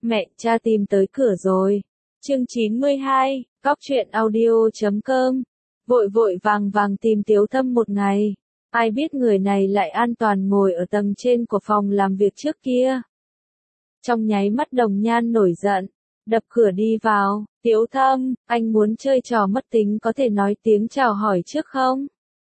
Mẹ, cha tìm tới cửa rồi. Chương 92, Góc truyện audio.com. Vội vội vàng vàng tìm Tiếu Thâm một ngày. Ai biết người này lại an toàn ngồi ở tầng trên của phòng làm việc trước kia. Trong nháy mắt Đồng Nhan nổi giận, đập cửa đi vào. Tiếu Thâm, anh muốn chơi trò mất tính có thể nói tiếng chào hỏi trước không?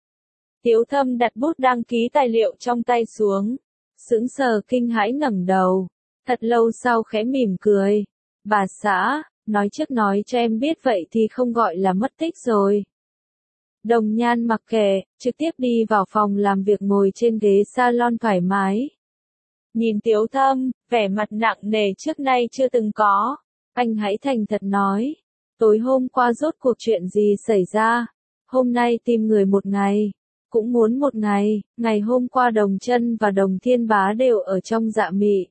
Tiếu Thâm đặt bút đăng ký tài liệu trong tay xuống. Sững sờ kinh hãi ngẩng đầu. Thật lâu sau khẽ mỉm cười. Bà xã, nói trước nói cho em biết vậy thì không gọi là mất tích rồi. Đồng Nhan mặc kệ, trực tiếp đi vào phòng làm việc ngồi trên ghế salon thoải mái. Nhìn Tiếu Thâm, vẻ mặt nặng nề trước nay chưa từng có. Anh hãy thành thật nói. Tối hôm qua rốt cuộc chuyện gì xảy ra? Hôm nay tìm người một ngày. Cũng muốn một ngày. Ngày hôm qua Đồng Chân và Đồng Thiên Bá đều ở trong Dạ Mị.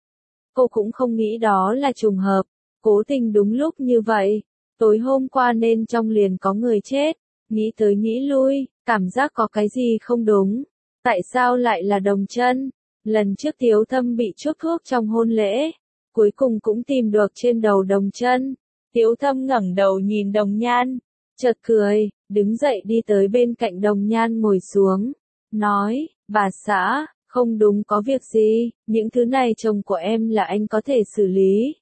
Cô cũng không nghĩ đó là trùng hợp. Cố tình đúng lúc như vậy. Tối hôm qua nên trong liền có người chết. Nghĩ tới nghĩ lui, cảm giác có cái gì không đúng. Tại sao lại là Đồng Chân? Lần trước Tiếu Thâm bị chuốc thuốc trong hôn lễ. Cuối cùng cũng tìm được trên đầu Đồng Chân. Tiếu Thâm ngẩng đầu nhìn Đồng Nhan. Chợt cười, đứng dậy đi tới bên cạnh Đồng Nhan ngồi xuống. Nói, bà xã, không đúng có việc gì, những thứ này chồng của em là anh có thể xử lý.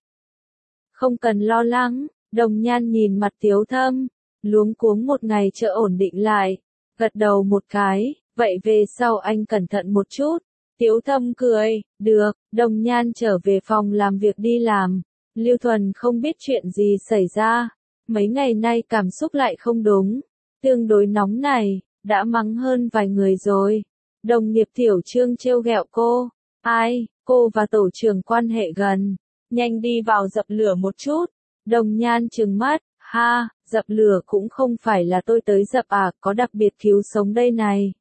Không cần lo lắng, Đồng Nhan nhìn mặt Tiếu Thâm. Luống cuống một ngày chờ ổn định lại. Gật đầu một cái, vậy về sau anh cẩn thận một chút. Tiếu Thâm cười, được, Đồng Nhan trở về phòng làm việc đi làm. Lưu Thuần không biết chuyện gì xảy ra. Mấy ngày nay cảm xúc lại không đúng. Tương đối nóng này, đã mắng hơn vài người rồi. Đồng nghiệp Tiểu Trương trêu ghẹo cô. Ai, cô và tổ trưởng quan hệ gần. Nhanh đi vào dập lửa một chút. Đồng Nhan trừng mắt, ha, dập lửa cũng không phải là tôi tới dập à, có đặc biệt cứu sống đây này.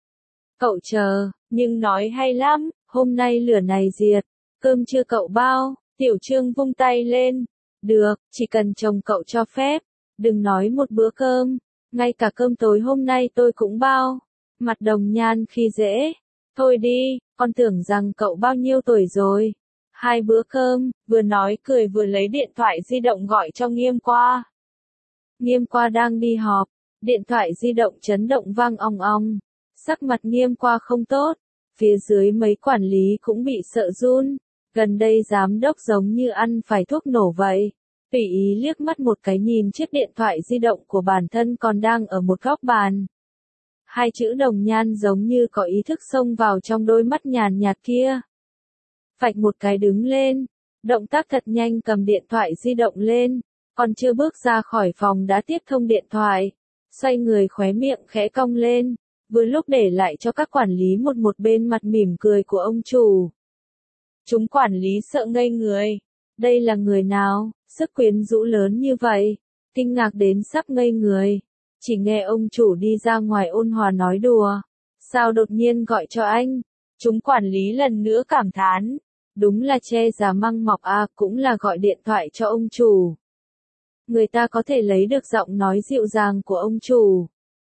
Cậu chờ, nhưng nói hay lắm, hôm nay lửa này diệt, cơm chưa cậu bao? Tiểu Trương vung tay lên. Được, chỉ cần chồng cậu cho phép, đừng nói một bữa cơm, ngay cả cơm tối hôm nay tôi cũng bao. Mặt Đồng Nhan khi dễ. Thôi đi, con tưởng rằng cậu bao nhiêu tuổi rồi. 2 bữa cơm, vừa nói cười vừa lấy điện thoại di động gọi cho Nghiêm Qua. Nghiêm Qua đang đi họp, điện thoại di động chấn động vang ong ong. Sắc mặt Nghiêm Qua không tốt, phía dưới mấy quản lý cũng bị sợ run. Gần đây giám đốc giống như ăn phải thuốc nổ vậy. Tùy ý liếc mắt một cái nhìn chiếc điện thoại di động của bản thân còn đang ở một góc bàn. 2 chữ Đồng Nhan giống như có ý thức xông vào trong đôi mắt nhàn nhạt kia. Phạch một cái đứng lên, động tác thật nhanh cầm điện thoại di động lên, còn chưa bước ra khỏi phòng đã tiếp thông điện thoại, xoay người khóe miệng khẽ cong lên, vừa lúc để lại cho các quản lý một bên mặt mỉm cười của ông chủ. Chúng quản lý sợ ngây người, đây là người nào, sức quyến rũ lớn như vậy, kinh ngạc đến sắp ngây người, chỉ nghe ông chủ đi ra ngoài ôn hòa nói đùa, sao đột nhiên gọi cho anh, chúng quản lý lần nữa cảm thán. Đúng là che giả măng mọc à, cũng là gọi điện thoại cho ông chủ. Người ta có thể lấy được giọng nói dịu dàng của ông chủ.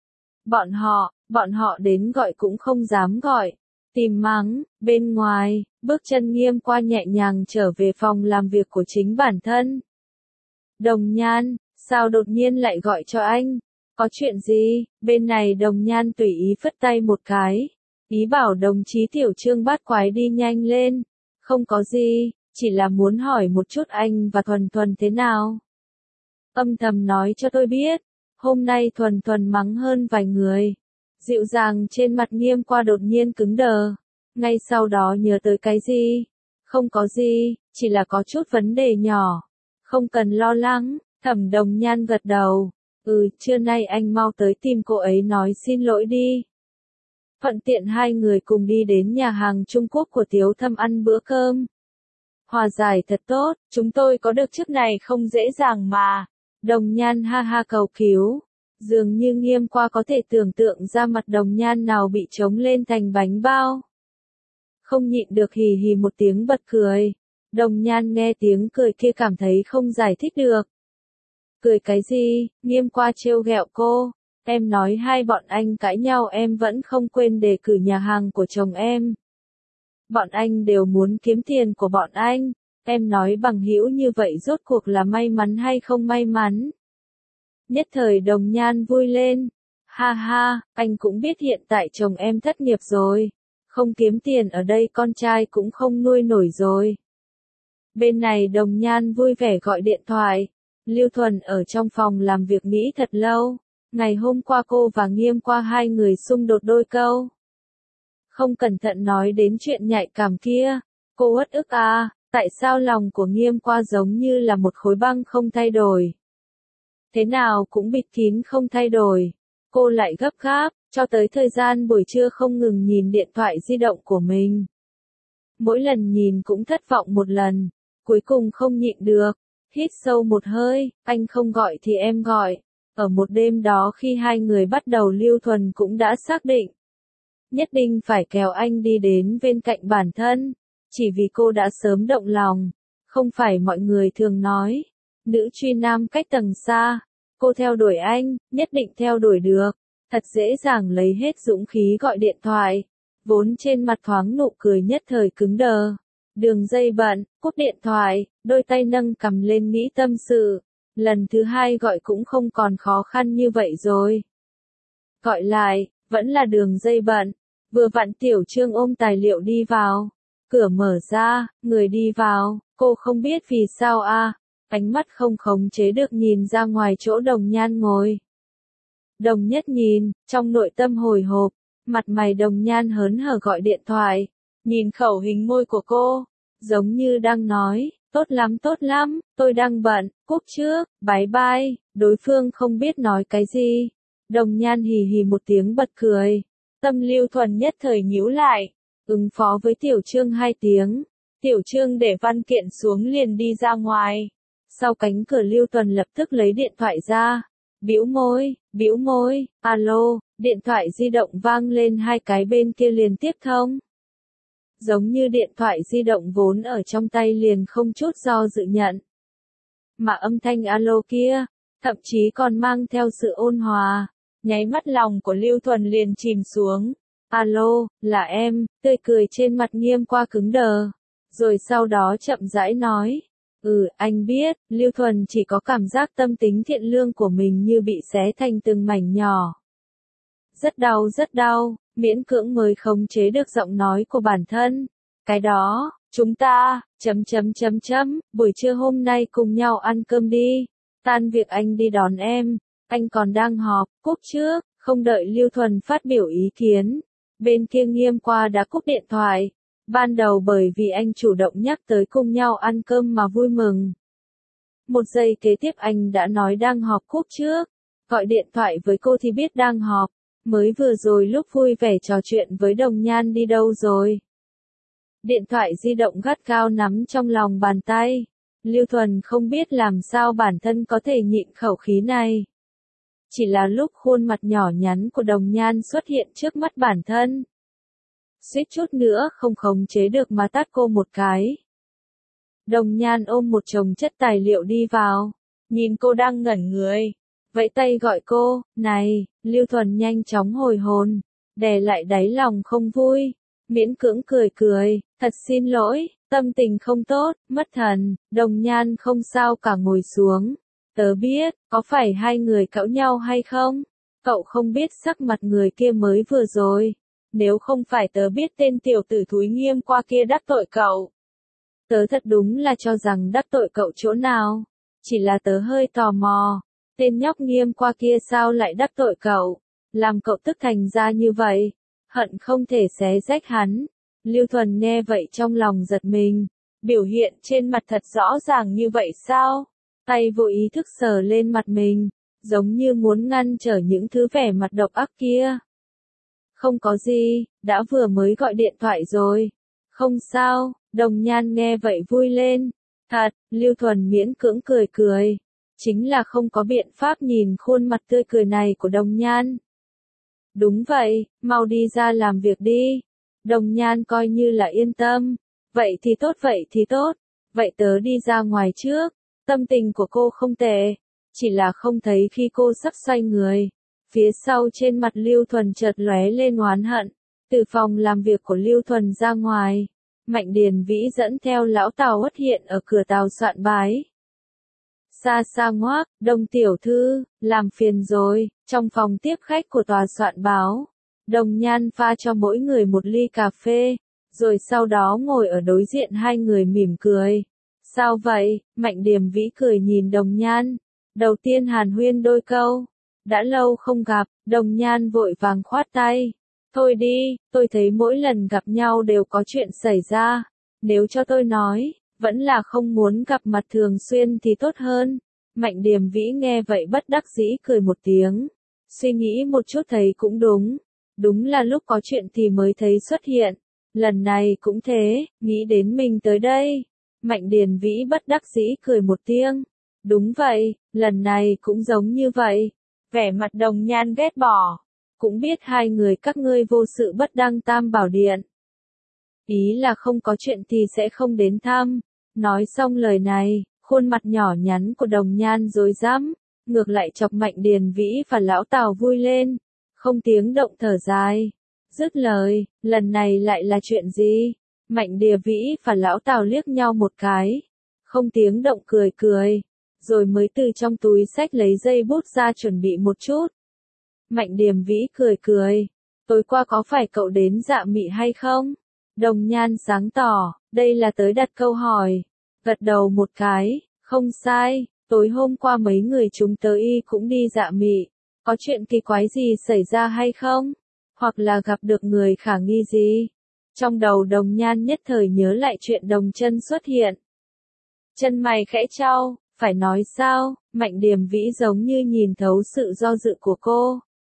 Bọn họ đến gọi cũng không dám gọi. Tìm mắng, bên ngoài, bước chân Nghiêm Qua nhẹ nhàng trở về phòng làm việc của chính bản thân. Đồng Nhan, sao đột nhiên lại gọi cho anh? Có chuyện gì? Bên này Đồng Nhan tùy ý phất tay một cái. Ý bảo đồng chí Tiểu Trương bắt quái đi nhanh lên. Không có gì, chỉ là muốn hỏi một chút anh và Thuần Thuần thế nào. Âm thầm nói cho tôi biết, hôm nay Thuần Thuần mắng hơn vài người. Dịu dàng trên mặt Nghiêm Qua đột nhiên cứng đờ. Ngay sau đó nhớ tới cái gì? Không có gì, chỉ là có chút vấn đề nhỏ. Không cần lo lắng, Thẩm Đồng Nhan gật đầu. Trưa nay anh mau tới tìm cô ấy nói xin lỗi đi. Thuận tiện 2 người cùng đi đến nhà hàng Trung Quốc của Tiếu Thâm ăn bữa cơm. Hòa giải thật tốt, chúng tôi có được chức này không dễ dàng mà. Đồng Nhan ha ha cầu cứu. Dường như Nghiêm Qua có thể tưởng tượng ra mặt Đồng Nhan nào bị trống lên thành bánh bao. Không nhịn được hì hì một tiếng bật cười. Đồng Nhan nghe tiếng cười kia cảm thấy không giải thích được. Cười cái gì? Nghiêm Qua trêu ghẹo cô. Em nói hai bọn anh cãi nhau em vẫn không quên đề cử nhà hàng của chồng em. Bọn anh đều muốn kiếm tiền của bọn anh. em nói bằng hữu như vậy rốt cuộc là may mắn hay không may mắn? Nhất thời Đồng Nhan vui lên. Ha ha, anh cũng biết hiện tại chồng em thất nghiệp rồi. Không kiếm tiền ở đây con trai cũng không nuôi nổi rồi. Bên này Đồng Nhan vui vẻ gọi điện thoại. Lưu Thuần ở trong phòng làm việc nghĩ thật lâu. Ngày hôm qua cô và Nghiêm Qua hai người xung đột đôi câu. Không cẩn thận nói đến chuyện nhạy cảm kia. Cô uất ức à, tại sao lòng của Nghiêm Qua giống như là một khối băng không thay đổi? Thế nào cũng bịt kín không thay đổi. Cô lại gấp gáp, cho tới thời gian buổi trưa không ngừng nhìn điện thoại di động của mình. Mỗi lần nhìn cũng thất vọng một lần, cuối cùng không nhịn được. Hít sâu một hơi, anh không gọi thì em gọi. Ở một đêm đó khi hai người bắt đầu Lưu Thuần cũng đã xác định. Nhất định phải kéo anh đi đến bên cạnh bản thân. Chỉ vì cô đã sớm động lòng. Không phải mọi người thường nói. Nữ truy nam cách tầng xa. Cô theo đuổi anh, nhất định theo đuổi được. Thật dễ dàng lấy hết dũng khí gọi điện thoại. Vốn trên mặt thoáng nụ cười nhất thời cứng đờ. Đường dây bận, cúp điện thoại, đôi tay nâng cầm lên nghĩ tâm sự. Lần thứ hai gọi cũng không còn khó khăn như vậy rồi. Gọi lại, vẫn là đường dây bận. Vừa vặn Tiểu Trương ôm tài liệu đi vào. Cửa mở ra, người đi vào, cô không biết vì sao à. Ánh mắt không khống chế được nhìn ra ngoài chỗ Đồng Nhan ngồi. Đồng Nhất nhìn, trong nội tâm hồi hộp, mặt mày Đồng Nhan hớn hở gọi điện thoại. Nhìn khẩu hình môi của cô, giống như đang nói, tốt lắm, tôi đang bận, cúp trước, bye bye, đối phương không biết nói cái gì. Đồng Nhan hì hì một tiếng bật cười, tâm Lưu Thuần nhất thời nhíu lại, ứng phó với Tiểu Trương 2 tiếng. Tiểu Trương để văn kiện xuống liền đi ra ngoài. Sau cánh cửa Lưu Thuần lập tức lấy điện thoại ra. Bĩu môi, alo, điện thoại di động vang lên 2 cái bên kia liền tiếp thông. Giống như điện thoại di động vốn ở trong tay liền không chút do dự nhận. Mà âm thanh alo kia, thậm chí còn mang theo sự ôn hòa, nháy mắt lòng của Lưu Thuần liền chìm xuống. Alo, là em, tươi cười trên mặt Nghiêm Qua cứng đờ. Rồi sau đó chậm rãi nói. Anh biết, Lưu Thuần chỉ có cảm giác tâm tính thiện lương của mình như bị xé thành từng mảnh nhỏ. Rất đau, miễn cưỡng mới khống chế được giọng nói của bản thân. Cái đó, chúng ta, buổi trưa hôm nay cùng nhau ăn cơm đi. Tan việc anh đi đón em, anh còn đang họp, cúp trước, không đợi Lưu Thuần phát biểu ý kiến. Bên kia Nghiêm Qua đã cúp điện thoại. Ban đầu bởi vì anh chủ động nhắc tới cùng nhau ăn cơm mà vui mừng. Một giây kế tiếp anh đã nói đang họp cúp trước. Gọi điện thoại với cô thì biết đang họp. Mới vừa rồi lúc vui vẻ trò chuyện với Đồng Nhan đi đâu rồi. Điện thoại di động gắt gao nắm trong lòng bàn tay. Lưu Thuần không biết làm sao bản thân có thể nhịn khẩu khí này. Chỉ là lúc khuôn mặt nhỏ nhắn của Đồng Nhan xuất hiện trước mắt bản thân. Suýt chút nữa không khống chế được mà tát cô một cái. Đồng Nhan ôm một chồng chất tài liệu đi vào. Nhìn cô đang ngẩn người. Vẫy tay gọi cô, này, Lưu Thuần nhanh chóng hồi hồn. Đè lại đáy lòng không vui. Miễn cưỡng cười, thật xin lỗi, tâm tình không tốt, mất thần. Đồng Nhan không sao cả ngồi xuống. Tớ biết, có phải hai người cãi nhau hay không? Cậu không biết sắc mặt người kia mới vừa rồi. Nếu không phải tớ biết tên tiểu tử thúi Nghiêm Qua kia đắc tội cậu. Tớ thật đúng là cho rằng đắc tội cậu chỗ nào. Chỉ là tớ hơi tò mò. Tên nhóc Nghiêm Qua kia sao lại đắc tội cậu? Làm cậu tức thành ra như vậy. Hận không thể xé rách hắn. Lưu Thuần nghe vậy trong lòng giật mình. Biểu hiện trên mặt thật rõ ràng như vậy sao? Tay vô ý thức sờ lên mặt mình. Giống như muốn ngăn trở những thứ vẻ mặt độc ác kia. Không có gì, đã vừa mới gọi điện thoại rồi. Không sao, Đồng Nhan nghe vậy vui lên. Thật, Lưu Thuần miễn cưỡng cười. Chính là không có biện pháp nhìn khuôn mặt tươi cười này của Đồng Nhan. Đúng vậy, mau đi ra làm việc đi. Đồng Nhan coi như là yên tâm. Vậy thì tốt. Vậy tớ đi ra ngoài trước. Tâm tình của cô không tệ. Chỉ là không thấy khi cô sắp xoay người. Phía sau trên mặt Lưu Thuần chợt lóe lên oán hận. Từ phòng làm việc của Lưu Thuần ra ngoài. Mạnh Điền Vĩ dẫn theo lão Tào xuất hiện ở cửa tàu soạn bái. Xa xa ngoác, Đồng tiểu thư, làm phiền rồi, trong phòng tiếp khách của tòa soạn báo. Đồng Nhan pha cho mỗi người một ly cà phê, rồi sau đó ngồi ở đối diện hai người mỉm cười. Sao vậy? Mạnh Điềm Vĩ cười nhìn Đồng Nhan. Đầu tiên hàn huyên đôi câu. Đã lâu không gặp, Đồng Nhan vội vàng khoát tay. Thôi đi, tôi thấy mỗi lần gặp nhau đều có chuyện xảy ra. Nếu cho tôi nói, vẫn là không muốn gặp mặt thường xuyên thì tốt hơn. Mạnh Điềm Vĩ nghe vậy bất đắc dĩ cười một tiếng. Suy nghĩ một chút thấy cũng đúng. Đúng là lúc có chuyện thì mới thấy xuất hiện. Lần này cũng thế, nghĩ đến mình tới đây. Mạnh Điền Vĩ bất đắc dĩ cười một tiếng. Đúng vậy, lần này cũng giống như vậy. Vẻ mặt Đồng Nhan ghét bỏ. Cũng biết hai người các ngươi vô sự bất đăng tam bảo điện. Ý là không có chuyện thì sẽ không đến thăm. Nói xong lời này, khuôn mặt nhỏ nhắn của Đồng Nhan rối rắm, ngược lại chọc Mạnh Điền Vĩ và lão Tào vui lên. Không tiếng động thở dài. Dứt lời, lần này lại là chuyện gì? Mạnh Điền Vĩ và lão Tào liếc nhau một cái. Không tiếng động cười cười. Rồi mới từ trong túi xách lấy dây bút ra chuẩn bị một chút. Mạnh Điềm Vĩ cười cười. Tối qua có phải cậu đến Dạ Mị hay không? Đồng Nhan sáng tỏ, đây là tới đặt câu hỏi. Gật đầu một cái, không sai, tối hôm qua mấy người chúng tới cũng đi Dạ Mị. Có chuyện kỳ quái gì xảy ra hay không? Hoặc là gặp được người khả nghi gì? Trong đầu Đồng Nhan nhất thời nhớ lại chuyện Đồng Chân xuất hiện. Chân mày khẽ chau, phải nói sao? Mạnh Điềm Vĩ giống như nhìn thấu sự do dự của cô.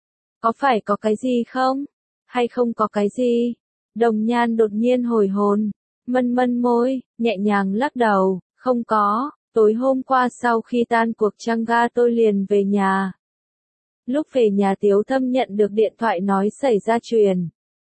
Có phải có cái gì không? Hay không có cái gì? Đồng Nhan đột nhiên hồi hồn, mân mân môi, nhẹ nhàng lắc đầu, không có, tối hôm qua sau khi tan cuộc chăng ga tôi liền về nhà. Lúc về nhà Tiếu Thâm nhận được điện thoại nói xảy ra chuyện.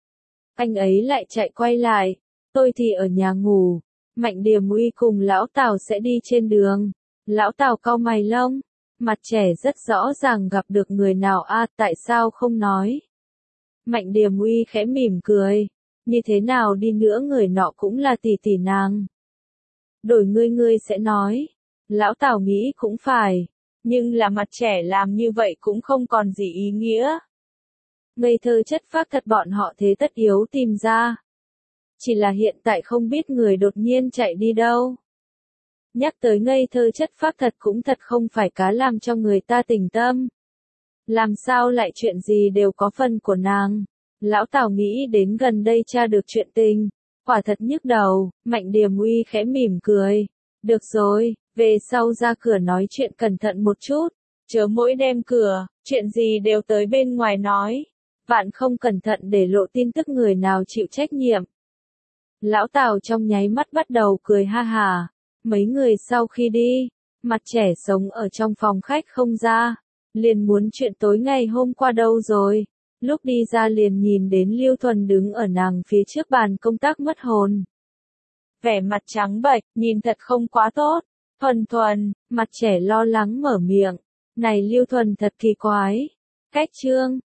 Anh ấy lại chạy quay lại, tôi thì ở nhà ngủ, Mạnh Điềm Uy cùng lão Tào sẽ đi trên đường. Lão Tào cau mày lông, mặt trẻ rất rõ ràng gặp được người nào tại sao không nói. Mạnh Điềm Uy khẽ mỉm cười, như thế nào đi nữa người nọ cũng là tỷ tỷ nàng. Đổi ngươi sẽ nói, lão Tào nghĩ cũng phải, nhưng là mặt trẻ làm như vậy cũng không còn gì ý nghĩa. Ngây thơ chất phác thật bọn họ thế tất yếu tìm ra. Chỉ là hiện tại không biết người đột nhiên chạy đi đâu. Nhắc tới ngây thơ chất phác thật cũng thật không phải cá làm cho người ta tỉnh tâm. Làm sao lại chuyện gì đều có phần của nàng. Lão Tào nghĩ đến gần đây tra được chuyện tình. Quả thật nhức đầu, Mạnh Điềm Uy khẽ mỉm cười. Được rồi, về sau ra cửa nói chuyện cẩn thận một chút. Chớ mỗi đêm cửa, chuyện gì đều tới bên ngoài nói. Vạn không cẩn thận để lộ tin tức người nào chịu trách nhiệm. Lão Tào trong nháy mắt bắt đầu cười ha hà. Mấy người sau khi đi, mặt trẻ sống ở trong phòng khách không ra, liền muốn chuyện tối ngày hôm qua đâu rồi. Lúc đi ra liền nhìn đến Lưu Thuần đứng ở nàng phía trước bàn công tác mất hồn. Vẻ mặt trắng bệch, nhìn thật không quá tốt. Thuần, mặt trẻ lo lắng mở miệng. Này Lưu Thuần thật kỳ quái. Cách trương,